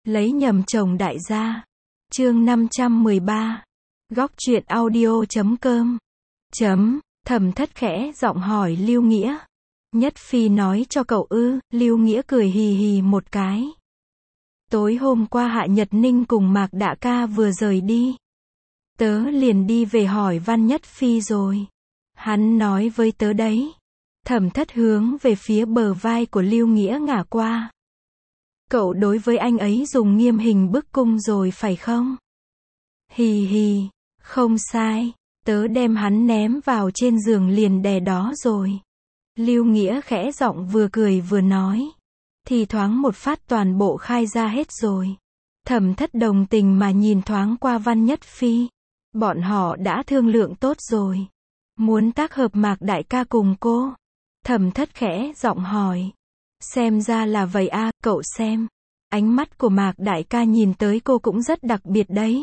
Lấy nhầm chồng đại gia. Chương 513. Góc truyện audio.com. Thẩm Thất khẽ giọng hỏi Lưu Nghĩa. Nhất Phi nói cho cậu ư? Lưu Nghĩa cười hì hì một cái. Tối hôm qua Hạ Nhật Ninh cùng Mạc Đạ Ca vừa rời đi. Tớ liền đi về hỏi Văn Nhất Phi rồi. Hắn nói với tớ đấy. Thẩm Thất hướng về phía bờ vai của Lưu Nghĩa ngả qua. Cậu đối với anh ấy dùng nghiêm hình bức cung rồi phải không? Hì hì, không sai, tớ đem hắn ném vào trên giường liền đè đó rồi. Lưu Nghĩa khẽ giọng vừa cười vừa nói. Thì thoáng một phát toàn bộ khai ra hết rồi. Thẩm Thất đồng tình mà nhìn thoáng qua Văn Nhất Phi. Bọn họ đã thương lượng tốt rồi. Muốn tác hợp Mạc đại ca cùng cô. Thẩm Thất khẽ giọng hỏi. Xem ra là vậy à, cậu xem. Ánh mắt của Mạc đại ca nhìn tới cô cũng rất đặc biệt đấy.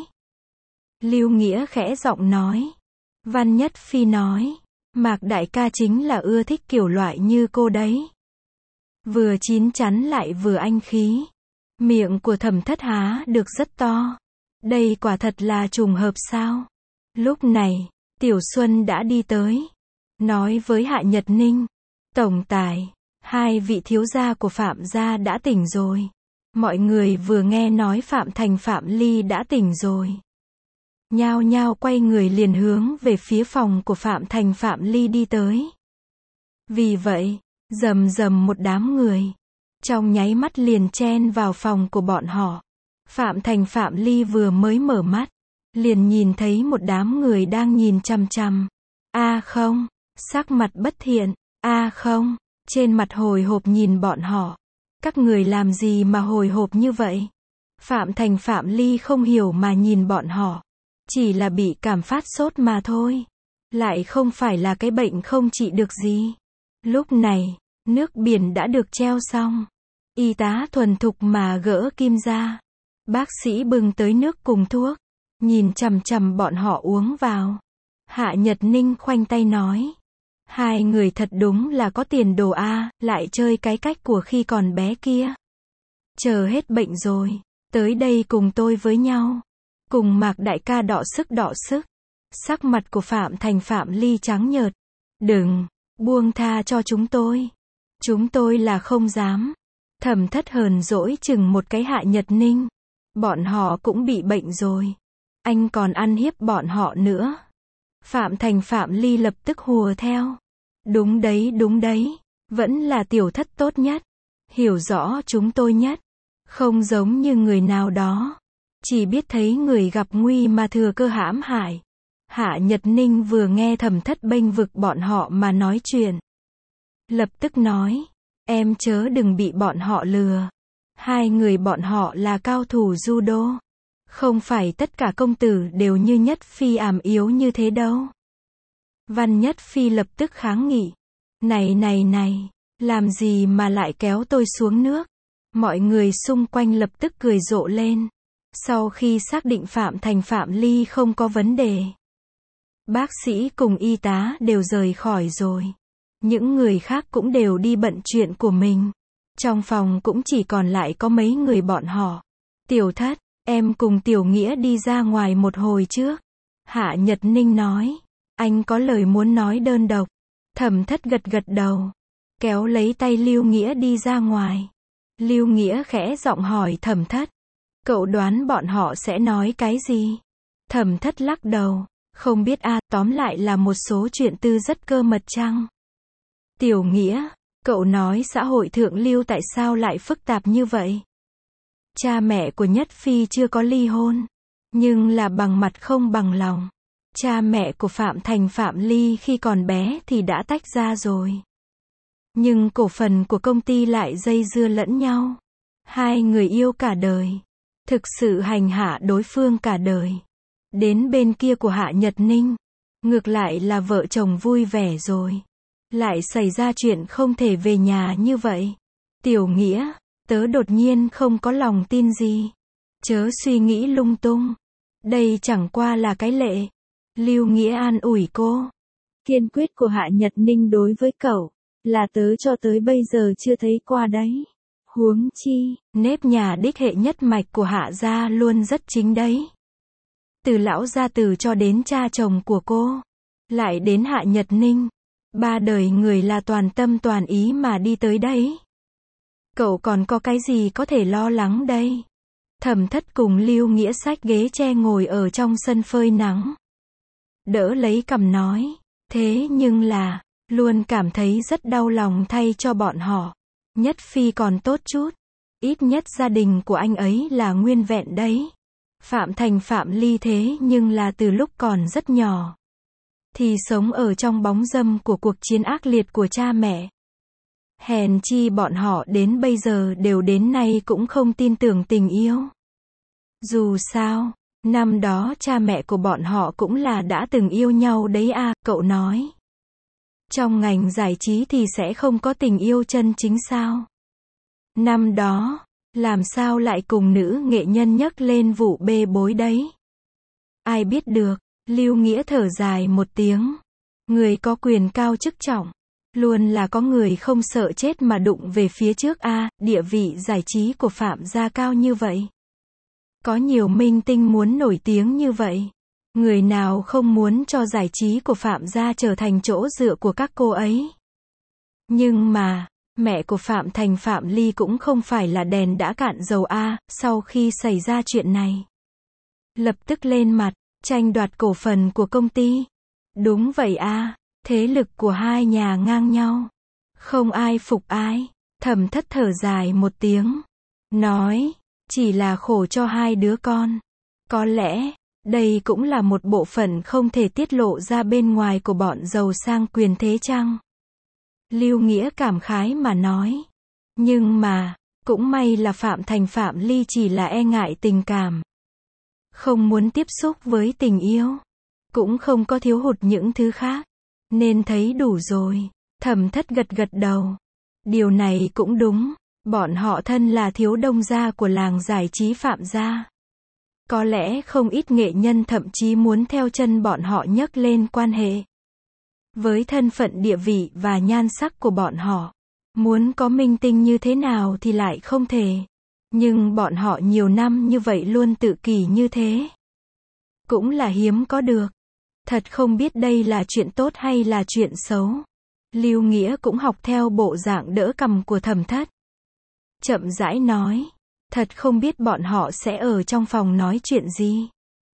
Lưu Nghĩa khẽ giọng nói. Văn Nhất Phi nói. Mạc đại ca chính là ưa thích kiểu loại như cô đấy. Vừa chín chắn lại vừa anh khí. Miệng của Thẩm Thất há được rất to. Đây quả thật là trùng hợp sao? Lúc này, Tiểu Xuân đã đi tới. Nói với Hạ Nhật Ninh. Tổng tài, hai vị thiếu gia của Phạm gia đã tỉnh rồi. Mọi người vừa nghe nói Phạm Thành Phạm Ly đã tỉnh rồi. Nhao nhao quay người liền hướng về phía phòng của Phạm Thành Phạm Ly đi tới. Vì vậy, rầm rầm một đám người. Trong nháy mắt liền chen vào phòng của bọn họ. Phạm Thành Phạm Ly vừa mới mở mắt. Liền nhìn thấy một đám người đang nhìn chằm chằm. Không, sắc mặt bất thiện. Không, trên mặt hồi hộp nhìn bọn họ. Các người làm gì mà hồi hộp như vậy? Phạm Thành Phạm Ly không hiểu mà nhìn bọn họ. Chỉ là bị cảm phát sốt mà thôi. Lại không phải là cái bệnh không trị được gì. Lúc này, nước biển đã được treo xong. Y tá thuần thục mà gỡ kim ra. Bác sĩ bưng tới nước cùng thuốc. Nhìn chằm chằm bọn họ uống vào. Hạ Nhật Ninh khoanh tay nói. Hai người thật đúng là có tiền đồ lại chơi cái cách của khi còn bé kia. Chờ hết bệnh rồi, tới đây cùng tôi với nhau. Cùng Mạc đại ca đọ sức. Sắc mặt của Phạm Thành Phạm Ly trắng nhợt. Đừng, buông tha cho chúng tôi. Chúng tôi là không dám. Thẩm Thất hờn dỗi chừng một cái Hạ Nhật Ninh. Bọn họ cũng bị bệnh rồi. Anh còn ăn hiếp bọn họ nữa. Phạm Thành Phạm Ly lập tức hùa theo. Đúng đấy. Vẫn là Tiểu Thất tốt nhất. Hiểu rõ chúng tôi nhất. Không giống như người nào đó. Chỉ biết thấy người gặp nguy mà thừa cơ hãm hại. Hạ Nhật Ninh vừa nghe Thẩm Thất bênh vực bọn họ mà nói chuyện. Lập tức nói. Em chớ đừng bị bọn họ lừa. Hai người bọn họ là cao thủ judo. Không phải tất cả công tử đều như Nhất Phi ảm yếu như thế đâu. Văn Nhất Phi lập tức kháng nghị. Này, làm gì mà lại kéo tôi xuống nước? Mọi người xung quanh lập tức cười rộ lên. Sau khi xác định Phạm Thành Phạm Ly không có vấn đề. Bác sĩ cùng y tá đều rời khỏi rồi. Những người khác cũng đều đi bận chuyện của mình. Trong phòng cũng chỉ còn lại có mấy người bọn họ. Tiểu Thất, em cùng Tiểu Nghĩa đi ra ngoài một hồi trước. Hạ Nhật Ninh nói. Anh có lời muốn nói đơn độc. Thẩm Thất gật đầu. Kéo lấy tay Lưu Nghĩa đi ra ngoài. Lưu Nghĩa khẽ giọng hỏi Thẩm Thất. Cậu đoán bọn họ sẽ nói cái gì? Thẩm Thất lắc đầu. Không biết tóm lại là một số chuyện tư rất cơ mật chăng? Tiểu Nghĩa, cậu nói xã hội thượng lưu tại sao lại phức tạp như vậy? Cha mẹ của Nhất Phi chưa có ly hôn. Nhưng là bằng mặt không bằng lòng. Cha mẹ của Phạm Thành Phạm Ly khi còn bé thì đã tách ra rồi. Nhưng cổ phần của công ty lại dây dưa lẫn nhau. Hai người yêu cả đời. Thực sự hành hạ đối phương cả đời. Đến bên kia của Hạ Nhật Ninh. Ngược lại là vợ chồng vui vẻ rồi. Lại xảy ra chuyện không thể về nhà như vậy. Tiểu Nghĩa, tớ đột nhiên không có lòng tin gì. Chớ suy nghĩ lung tung. Đây chẳng qua là cái lệ. Lưu Nghĩa an ủi cô. Kiên quyết của Hạ Nhật Ninh đối với cậu, là tớ cho tới bây giờ chưa thấy qua đấy. Huống chi, nếp nhà đích hệ nhất mạch của Hạ gia luôn rất chính đấy. Từ lão gia tử cho đến cha chồng của cô, lại đến Hạ Nhật Ninh, 3 đời người là toàn tâm toàn ý mà đi tới đấy. Cậu còn có cái gì có thể lo lắng đây? Thẩm Thất cùng Lưu Nghĩa xách ghế tre ngồi ở trong sân phơi nắng. Đỡ lấy cằm nói, thế nhưng là, luôn cảm thấy rất đau lòng thay cho bọn họ. Nhất Phi còn tốt chút, ít nhất gia đình của anh ấy là nguyên vẹn đấy. Phạm Thành Phạm Ly thế nhưng là từ lúc còn rất nhỏ, thì sống ở trong bóng râm của cuộc chiến ác liệt của cha mẹ. Hèn chi bọn họ đến bây giờ đều đến nay cũng không tin tưởng tình yêu. Dù sao, năm đó cha mẹ của bọn họ cũng là đã từng yêu nhau đấy à, cậu nói. Trong ngành giải trí thì sẽ không có tình yêu chân chính sao? Năm đó, làm sao lại cùng nữ nghệ nhân nhấc lên vụ bê bối đấy? Ai biết được, Lưu Nghĩa thở dài một tiếng. Người có quyền cao chức trọng, luôn là có người không sợ chết mà đụng về phía trước a, địa vị giải trí của Phạm gia cao như vậy. Có nhiều minh tinh muốn nổi tiếng như vậy. Người nào không muốn cho giải trí của Phạm gia trở thành chỗ dựa của các cô ấy. Nhưng mà, mẹ của Phạm Thành Phạm Ly cũng không phải là đèn đã cạn dầu a, sau khi xảy ra chuyện này. Lập tức lên mặt, tranh đoạt cổ phần của công ty. Đúng vậy a, thế lực của hai nhà ngang nhau. Không ai phục ai. Thẩm Thất thở dài một tiếng. Nói, chỉ là khổ cho hai đứa con. Có lẽ, đây cũng là một bộ phận không thể tiết lộ ra bên ngoài của bọn giàu sang quyền thế chăng? Lưu Nghĩa cảm khái mà nói. Nhưng mà, cũng may là Phạm Thành Phạm Ly chỉ là e ngại tình cảm. Không muốn tiếp xúc với tình yêu. Cũng không có thiếu hụt những thứ khác. Nên thấy đủ rồi. Thẩm Thất gật gật đầu. Điều này cũng đúng. Bọn họ thân là thiếu đông gia của làng giải trí Phạm gia. Có lẽ không ít nghệ nhân thậm chí muốn theo chân bọn họ nhấc lên quan hệ. Với thân phận địa vị và nhan sắc của bọn họ, muốn có minh tinh như thế nào thì lại không thể. Nhưng bọn họ nhiều năm như vậy luôn tự kỷ như thế. Cũng là hiếm có được. Thật không biết đây là chuyện tốt hay là chuyện xấu. Lưu Nghĩa cũng học theo bộ dạng đỡ cằm của Thẩm Thất. Chậm rãi nói. Thật không biết bọn họ sẽ ở trong phòng nói chuyện gì.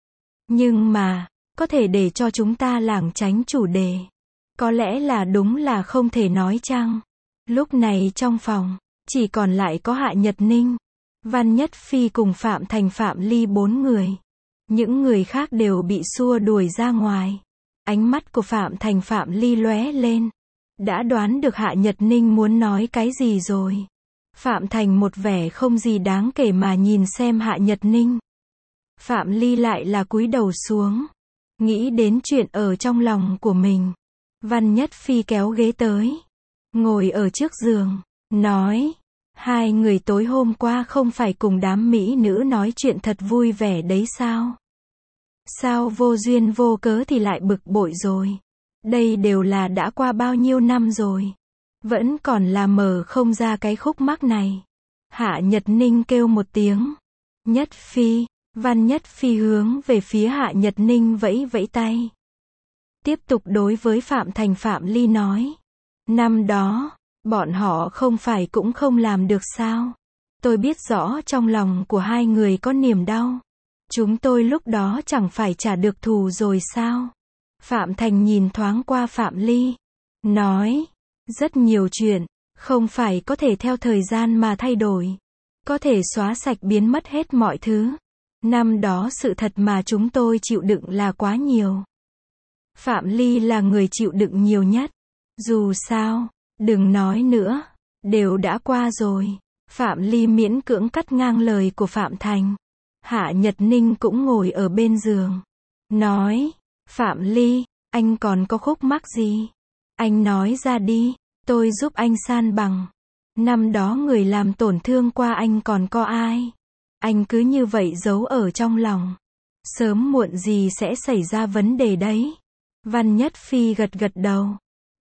Nhưng mà, có thể để cho chúng ta lảng tránh chủ đề. Có lẽ là đúng là không thể nói chăng. Lúc này trong phòng, chỉ còn lại có Hạ Nhật Ninh, Văn Nhất Phi cùng Phạm Thành Phạm Ly 4 người. Những người khác đều bị xua đuổi ra ngoài. Ánh mắt của Phạm Thành Phạm Ly lóe lên. Đã đoán được Hạ Nhật Ninh muốn nói cái gì rồi. Phạm Thành một vẻ không gì đáng kể mà nhìn xem Hạ Nhật Ninh. Phạm Ly lại là cúi đầu xuống. Nghĩ đến chuyện ở trong lòng của mình. Văn Nhất Phi kéo ghế tới. Ngồi ở trước giường. Nói. Hai người tối hôm qua không phải cùng đám mỹ nữ nói chuyện thật vui vẻ đấy sao? Sao vô duyên vô cớ thì lại bực bội rồi? Đây đều là đã qua bao nhiêu năm rồi. Vẫn còn là mở không ra cái khúc mắc này. Hạ Nhật Ninh kêu một tiếng. Nhất Phi. Văn Nhất Phi hướng về phía Hạ Nhật Ninh vẫy vẫy tay. Tiếp tục đối với Phạm Thành Phạm Ly nói. Năm đó, bọn họ không phải cũng không làm được sao? Tôi biết rõ trong lòng của hai người có niềm đau. Chúng tôi lúc đó chẳng phải trả được thù rồi sao? Phạm Thành nhìn thoáng qua Phạm Ly. Nói. Rất nhiều chuyện, không phải có thể theo thời gian mà thay đổi. Có thể xóa sạch biến mất hết mọi thứ. Năm đó sự thật mà chúng tôi chịu đựng là quá nhiều. Phạm Ly là người chịu đựng nhiều nhất. Dù sao, đừng nói nữa. Đều đã qua rồi. Phạm Ly miễn cưỡng cắt ngang lời của Phạm Thành. Hạ Nhật Ninh cũng ngồi ở bên giường. Nói, Phạm Ly, anh còn có khúc mắc gì? Anh nói ra đi, tôi giúp anh san bằng. Năm đó người làm tổn thương qua anh còn có ai? Anh cứ như vậy giấu ở trong lòng. Sớm muộn gì sẽ xảy ra vấn đề đấy. Văn Nhất Phi gật gật đầu.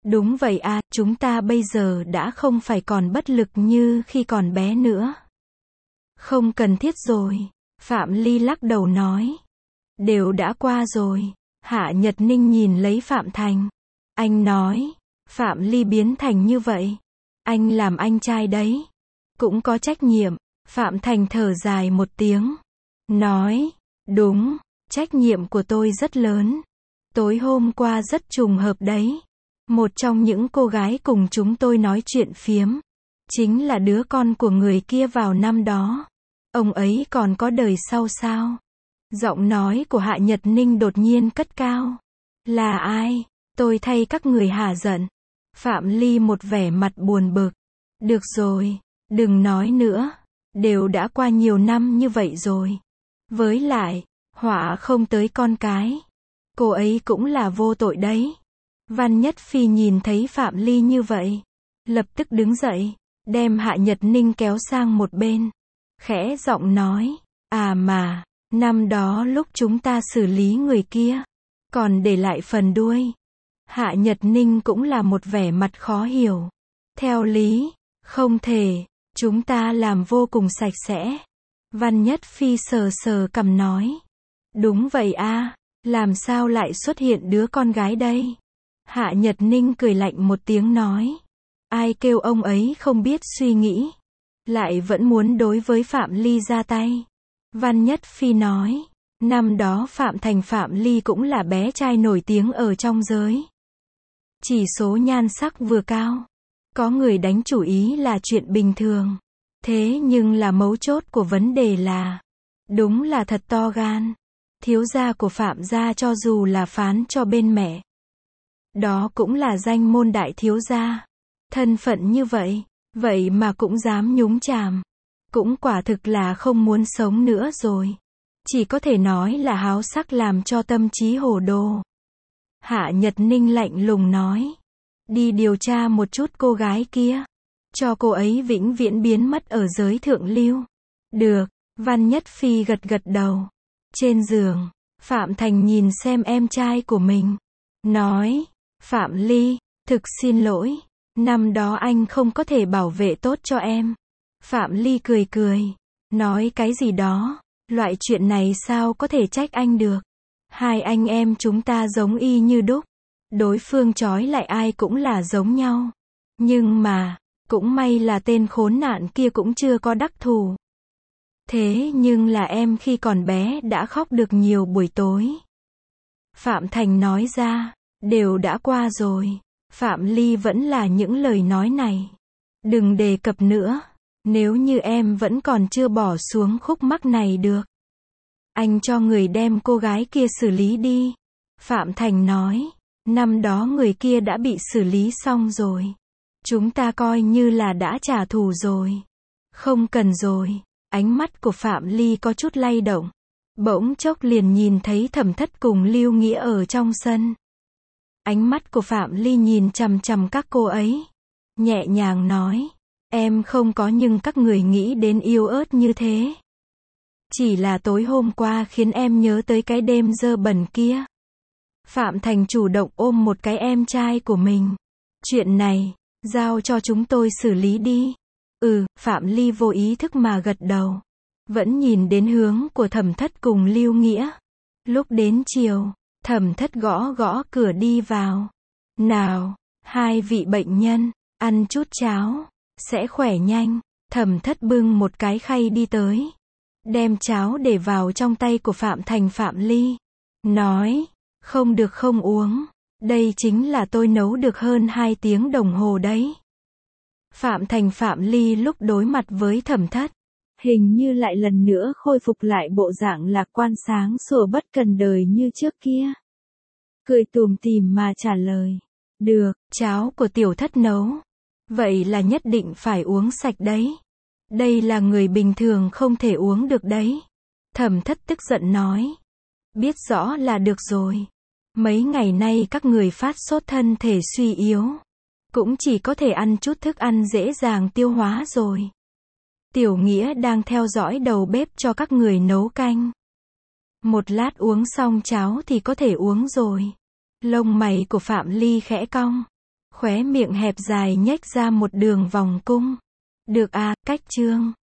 Đúng vậy à, chúng ta bây giờ đã không phải còn bất lực như khi còn bé nữa. Không cần thiết rồi. Phạm Ly lắc đầu nói. Đều đã qua rồi. Hạ Nhật Ninh nhìn lấy Phạm Thành. Anh nói. Phạm Ly biến thành như vậy. Anh làm anh trai đấy. Cũng có trách nhiệm. Phạm Thành thở dài một tiếng. Nói. Đúng. Trách nhiệm của tôi rất lớn. Tối hôm qua rất trùng hợp đấy. Một trong những cô gái cùng chúng tôi nói chuyện phiếm. Chính là đứa con của người kia vào năm đó. Ông ấy còn có đời sau sao? Giọng nói của Hạ Nhật Ninh đột nhiên cất cao. Là ai? Tôi thay các người hả giận. Phạm Ly một vẻ mặt buồn bực. Được rồi, đừng nói nữa. Đều đã qua nhiều năm như vậy rồi. Với lại, họa không tới con cái. Cô ấy cũng là vô tội đấy. Văn Nhất Phi nhìn thấy Phạm Ly như vậy. Lập tức đứng dậy, đem Hạ Nhật Ninh kéo sang một bên. Khẽ giọng nói. À mà, năm đó lúc chúng ta xử lý người kia. Còn để lại phần đuôi. Hạ Nhật Ninh cũng là một vẻ mặt khó hiểu. Theo lý, không thể. Chúng ta làm vô cùng sạch sẽ. Văn Nhất Phi sờ sờ cằm nói. Đúng vậy a, làm sao lại xuất hiện đứa con gái đây? Hạ Nhật Ninh cười lạnh một tiếng nói. Ai kêu ông ấy không biết suy nghĩ. Lại vẫn muốn đối với Phạm Ly ra tay. Văn Nhất Phi nói. Năm đó Phạm Thành Phạm Ly cũng là bé trai nổi tiếng ở trong giới. Chỉ số nhan sắc vừa cao. Có người đánh chủ ý là chuyện bình thường. Thế nhưng là mấu chốt của vấn đề là. Đúng là thật to gan. Thiếu gia của Phạm gia cho dù là phán cho bên mẹ. Đó cũng là danh môn đại thiếu gia. Thân phận như vậy. Vậy mà cũng dám nhúng chàm. Cũng quả thực là không muốn sống nữa rồi. Chỉ có thể nói là háo sắc làm cho tâm trí hồ đồ. Hạ Nhật Ninh lạnh lùng nói. Đi điều tra một chút cô gái kia. Cho cô ấy vĩnh viễn biến mất ở giới thượng lưu. Được, Văn Nhất Phi gật gật đầu. Trên giường, Phạm Thành nhìn xem em trai của mình. Nói, Phạm Ly, thực xin lỗi. Năm đó anh không có thể bảo vệ tốt cho em. Phạm Ly cười cười. Nói cái gì đó. Loại chuyện này sao có thể trách anh được. Hai anh em chúng ta giống y như đúc. Đối phương trói lại ai cũng là giống nhau. Nhưng mà, cũng may là tên khốn nạn kia cũng chưa có đắc thù. Thế nhưng là em khi còn bé đã khóc được nhiều buổi tối. Phạm Thành nói ra, đều đã qua rồi. Phạm Ly vẫn là những lời nói này. Đừng đề cập nữa. Nếu như em vẫn còn chưa bỏ xuống khúc mắc này được. Anh cho người đem cô gái kia xử lý đi. Phạm Thành nói. Năm đó người kia đã bị xử lý xong rồi. Chúng ta coi như là đã trả thù rồi. Không cần rồi. Ánh mắt của Phạm Ly có chút lay động. Bỗng chốc liền nhìn thấy Thẩm Thất cùng Lưu Nghĩa ở trong sân. Ánh mắt của Phạm Ly nhìn chằm chằm các cô ấy. Nhẹ nhàng nói. Em không có nhưng các người nghĩ đến yêu ớt như thế. Chỉ là tối hôm qua khiến em nhớ tới cái đêm dơ bẩn kia. Phạm Thành chủ động ôm một cái em trai của mình. Chuyện này, giao cho chúng tôi xử lý đi. Phạm Ly vô ý thức mà gật đầu. Vẫn nhìn đến hướng của Thẩm Thất cùng Lưu Nghĩa. Lúc đến chiều, Thẩm Thất gõ gõ cửa đi vào. Nào, hai vị bệnh nhân, ăn chút cháo, sẽ khỏe nhanh. Thẩm Thất bưng một cái khay đi tới. Đem cháo để vào trong tay của Phạm Thành Phạm Ly. Nói, không được không uống. Đây chính là tôi nấu được hơn 2 tiếng đồng hồ đấy. Phạm Thành Phạm Ly lúc đối mặt với Thẩm Thất. Hình như lại lần nữa khôi phục lại bộ dạng lạc quan sáng sủa bất cần đời như trước kia. Cười tủm tỉm mà trả lời. Được, cháo của tiểu thất nấu. Vậy là nhất định phải uống sạch đấy. Đây là người bình thường không thể uống được đấy. Thẩm Thất tức giận nói. Biết rõ là được rồi. Mấy ngày nay các người phát sốt thân thể suy yếu. Cũng chỉ có thể ăn chút thức ăn dễ dàng tiêu hóa rồi. Tiểu Nghĩa đang theo dõi đầu bếp cho các người nấu canh. Một lát uống xong cháo thì có thể uống rồi. Lông mày của Phạm Ly khẽ cong. Khóe miệng hẹp dài nhếch ra một đường vòng cung. Được à, cách chương.